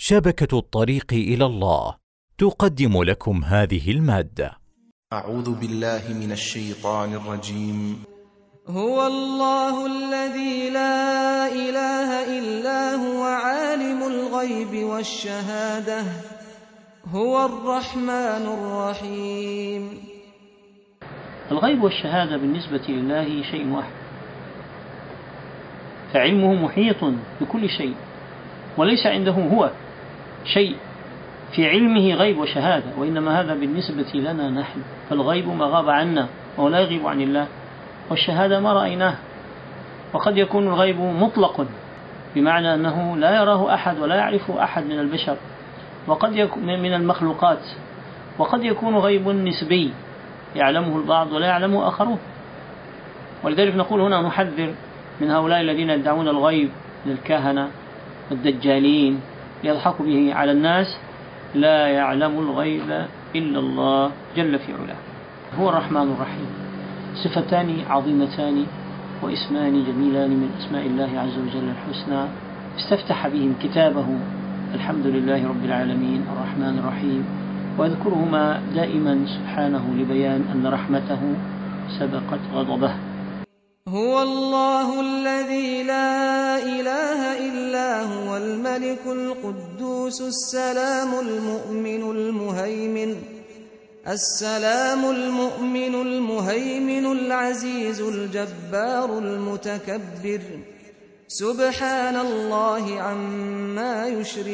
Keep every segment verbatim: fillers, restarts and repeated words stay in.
شبكة الطريق إلى الله تقدم لكم هذه المادة. أعوذ بالله من الشيطان الرجيم. هو الله الذي لا إله إلا هو عالم الغيب والشهادة هو الرحمن الرحيم. الغيب والشهادة بالنسبة لله شيء واحد، فعلمه محيط بكل شيء، وليس عنده هو شيء في علمه غيب وشهادة، وإنما هذا بالنسبة لنا نحن، فالغيب ما غاب عنا ولا يغيب عن الله، والشهادة ما رأيناه. وقد يكون الغيب مطلق بمعنى أنه لا يراه أحد ولا يعرفه أحد من البشر وقد يكون من المخلوقات، وقد يكون غيب نسبي يعلمه البعض ولا يعلمه آخرون. ولذلك نقول هنا نحذر من هؤلاء الذين يدعون الغيب للكهنة والدجالين يضحكوا به على الناس. لا يعلم الغيب إلا الله جل في علاه. هو الرحمن الرحيم، صفتان عظيمتان واسمان جميلان من أسماء الله عز وجل الحسنى، استفتح بهم كتابه الحمد لله رب العالمين الرحمن الرحيم، ويذكرهما دائما سبحانه لبيان أن رحمته سبقت غضبه. هو الله الذي لا إله إلا هو الملك القدوس السلام المؤمن المهيمن السلام المؤمن المهيمن العزيز الجبار المتكبر سبحان الله عما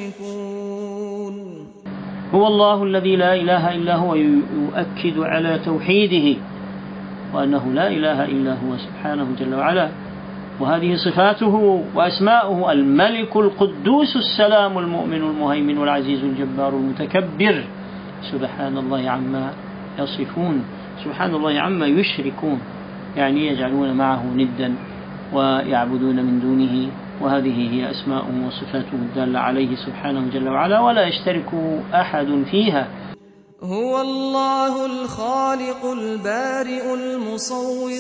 يشركون. هو الله الذي لا إله إلا هو، يؤكد على توحيده وأنه لا إله إلا هو سبحانه جل وعلا، وهذه صفاته وأسماؤه: الملك القدوس السلام المؤمن المهيمن العزيز الجبار المتكبر سبحان الله عما يصفون، سبحان الله عما يشركون، يعني يجعلون معه ندا ويعبدون من دونه، وهذه هي أسماؤه وصفاته الدالة عليه سبحانه جل وعلا، ولا يشترك أحد فيها. هو الله الخالق البارئ المصور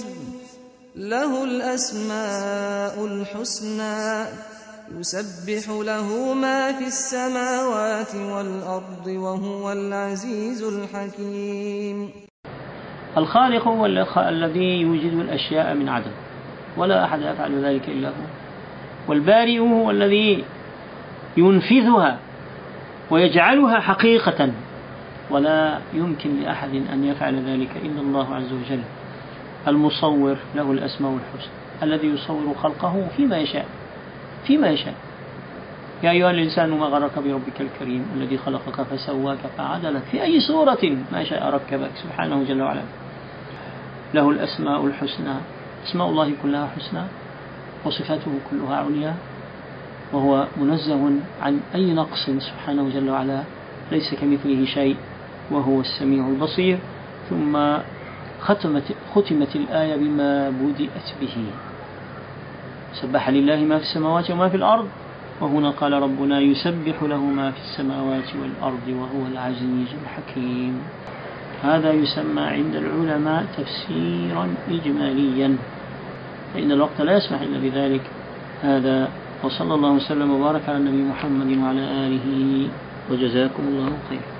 له الأسماء الحسنى يسبح له ما في السماوات والأرض وهو العزيز الحكيم. الخالق هو الذي يوجد الأشياء من عدم ولا أحد يفعل ذلك إلا هو، والبارئ هو الذي ينفذها ويجعلها حقيقة، ولا يمكن لأحد أن يفعل ذلك إلا الله عز وجل. المصور له الأسماء الحسنى الذي يصور خلقه فيما يشاء فيما يشاء يا أيها الإنسان ما غرك بربك الكريم الذي خلقك فسواك فعدلك في أي صورة ما شاء ركبك سبحانه جل وعلا. له الأسماء الحسنى، أسماء الله كلها حسنى وصفاته كلها عليا، وهو منزه عن أي نقص سبحانه جل وعلا، ليس كمثله شيء وهو السميع البصير. ثم ختمت, ختمت الآية بما بدأت به: سبح لله ما في السماوات وما في الأرض، وهنا قال ربنا: يسبح له ما في السماوات والأرض وهو العزيز الحكيم. هذا يسمى عند العلماء تفسيرا إجماليا، فإن الوقت لا يسمح إلا بذلك. هذا وصلى الله وسلم وبارك على النبي محمد وعلى آله، وجزاكم الله خيرا.